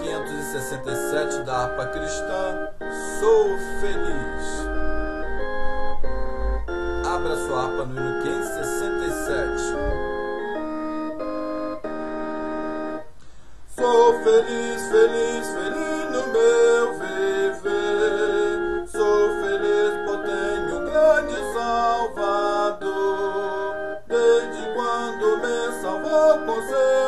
567 da harpa cristã, Sou Feliz. Abra sua harpa no hino 567. Sou feliz, feliz, feliz no meu viver. Sou feliz por tenho um grande Salvador. Desde quando me salvou com seu